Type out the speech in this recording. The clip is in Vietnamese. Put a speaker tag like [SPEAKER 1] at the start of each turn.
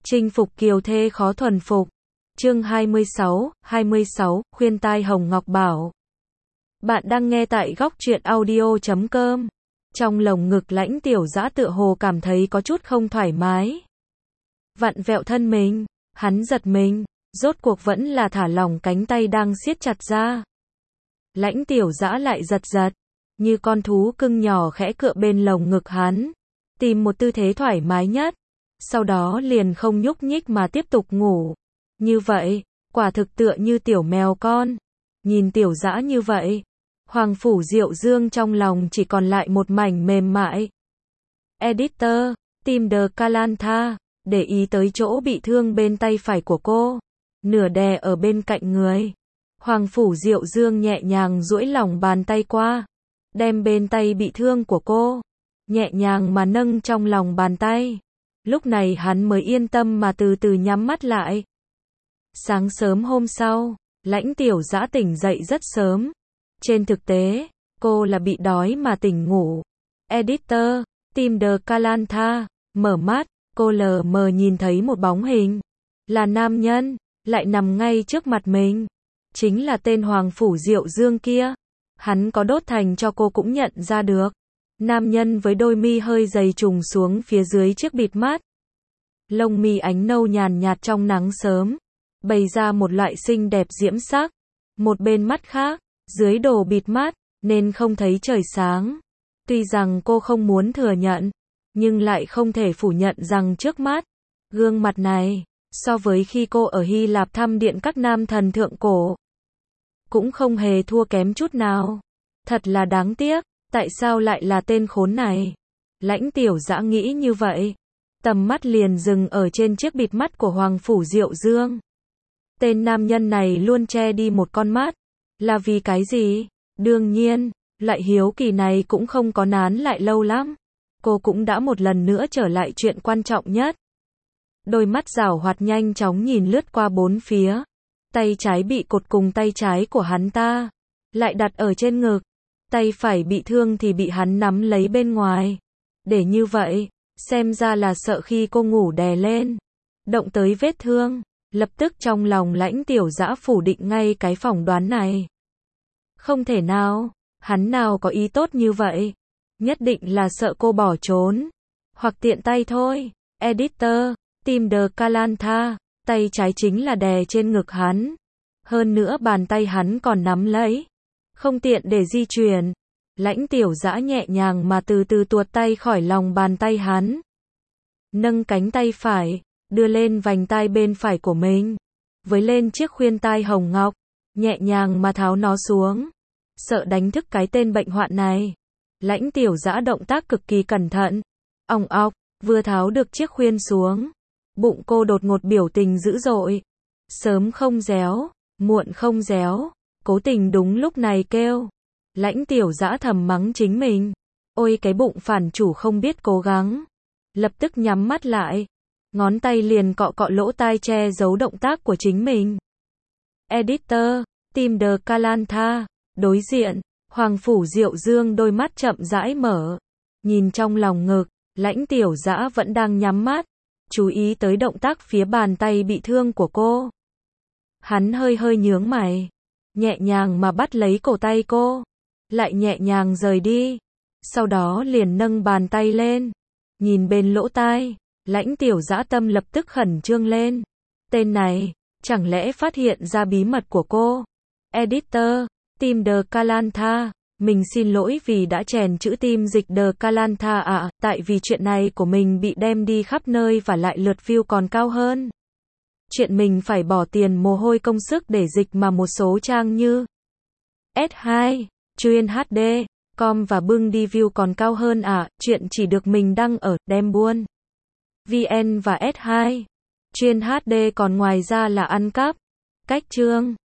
[SPEAKER 1] Chinh phục kiều thê khó thuần phục. Chương 26, khuyên tai Hồng Ngọc Bảo. Bạn đang nghe tại góc truyện audio.com. Trong lồng ngực Lãnh Tiểu Dã tựa hồ cảm thấy có chút không thoải mái. Vặn vẹo thân mình, hắn giật mình, rốt cuộc vẫn là thả lỏng cánh tay đang siết chặt ra. Lãnh Tiểu Dã lại giật giật, như con thú cưng nhỏ khẽ cựa bên lồng ngực hắn, tìm một tư thế thoải mái nhất. Sau đó liền không nhúc nhích mà tiếp tục ngủ. Như vậy, quả thực tựa như tiểu mèo con. Nhìn Tiểu Dã như vậy, Hoàng Phủ Diệu Dương trong lòng chỉ còn lại một mảnh mềm mại. Editor, Tim The Calantha, để ý tới chỗ bị thương bên tay phải của cô, nửa đè ở bên cạnh người. Hoàng Phủ Diệu Dương nhẹ nhàng duỗi lòng bàn tay qua, đem bên tay bị thương của cô, nhẹ nhàng mà nâng trong lòng bàn tay. Lúc này hắn mới yên tâm mà từ từ nhắm mắt lại. Sáng sớm hôm sau, Lãnh Tiểu Dã tỉnh dậy rất sớm. Trên thực tế, cô là bị đói mà tỉnh ngủ. Editor, Tim The Calantha, mở mắt, cô lờ mờ nhìn thấy một bóng hình. Là nam nhân, lại nằm ngay trước mặt mình. Chính là tên Hoàng Phủ Diệu Dương kia. Hắn có đốt thành cho cô cũng nhận ra được. Nam nhân với đôi mi hơi dày trùng xuống phía dưới chiếc bịt mắt. Lông mi ánh nâu nhàn nhạt trong nắng sớm, bày ra một loại xinh đẹp diễm sắc. Một bên mắt khác, dưới đồ bịt mắt, nên không thấy trời sáng. Tuy rằng cô không muốn thừa nhận, nhưng lại không thể phủ nhận rằng trước mắt, gương mặt này, so với khi cô ở Hy Lạp thăm điện các nam thần thượng cổ, cũng không hề thua kém chút nào. Thật là đáng tiếc, tại sao lại là tên khốn này? Lãnh Tiểu Dã nghĩ như vậy. Tầm mắt liền dừng ở trên chiếc bịt mắt của Hoàng Phủ Diệu Dương. Tên nam nhân này luôn che đi một con mắt. Là vì cái gì? Đương nhiên, loại hiếu kỳ này cũng không có nán lại lâu lắm. Cô cũng đã một lần nữa trở lại chuyện quan trọng nhất. Đôi mắt giảo hoạt nhanh chóng nhìn lướt qua bốn phía. Tay trái bị cột cùng tay trái của hắn ta, lại đặt ở trên ngực. Tay phải bị thương thì bị hắn nắm lấy bên ngoài. Để như vậy, xem ra là sợ khi cô ngủ đè lên, động tới vết thương. Lập tức trong lòng Lãnh Tiểu Dã phủ định ngay cái phỏng đoán này. Không thể nào, hắn nào có ý tốt như vậy. Nhất định là sợ cô bỏ trốn, hoặc tiện tay thôi. Editor, Tim The Calantha, tay trái chính là đè trên ngực hắn. Hơn nữa bàn tay hắn còn nắm lấy, không tiện để di chuyển. Lãnh Tiểu Dã nhẹ nhàng mà từ từ tuột tay khỏi lòng bàn tay hắn. Nâng cánh tay phải, đưa lên vành tai bên phải của mình. Với lên chiếc khuyên tai hồng ngọc, nhẹ nhàng mà tháo nó xuống. Sợ đánh thức cái tên bệnh hoạn này. Lãnh Tiểu Dã động tác cực kỳ cẩn thận. Òng ọc, vừa tháo được chiếc khuyên xuống. Bụng cô đột ngột biểu tình dữ dội. Sớm không réo, muộn không réo. Cố tình đúng lúc này kêu. Lãnh Tiểu Dã thầm mắng chính mình. Ôi cái bụng phản chủ không biết cố gắng. Lập tức nhắm mắt lại. Ngón tay liền cọ cọ lỗ tai che giấu động tác của chính mình. Editor, Tim The Calantha, đối diện, Hoàng Phủ Diệu Dương đôi mắt chậm rãi mở. Nhìn trong lòng ngực, Lãnh Tiểu Dã vẫn đang nhắm mắt. Chú ý tới động tác phía bàn tay bị thương của cô. Hắn hơi hơi nhướng mày. Nhẹ nhàng mà bắt lấy cổ tay cô. Lại nhẹ nhàng rời đi. Sau đó liền nâng bàn tay lên. Nhìn bên lỗ tai. Lãnh Tiểu Dã tâm lập tức khẩn trương lên. Tên này, chẳng lẽ phát hiện ra bí mật của cô? Editor, Tim The Calantha, mình xin lỗi vì đã chèn chữ tim dịch The Calantha ạ, tại vì chuyện này của mình bị đem đi khắp nơi và lại lượt view còn cao hơn. Chuyện mình phải bỏ tiền mồ hôi công sức để dịch mà một số trang như S2, Chuyên HD, com và bưng đi view còn cao hơn ạ, chuyện chỉ được mình đăng ở đem buôn VN và S2. Chuyên HD còn ngoài ra là ăn cắp. Cách chương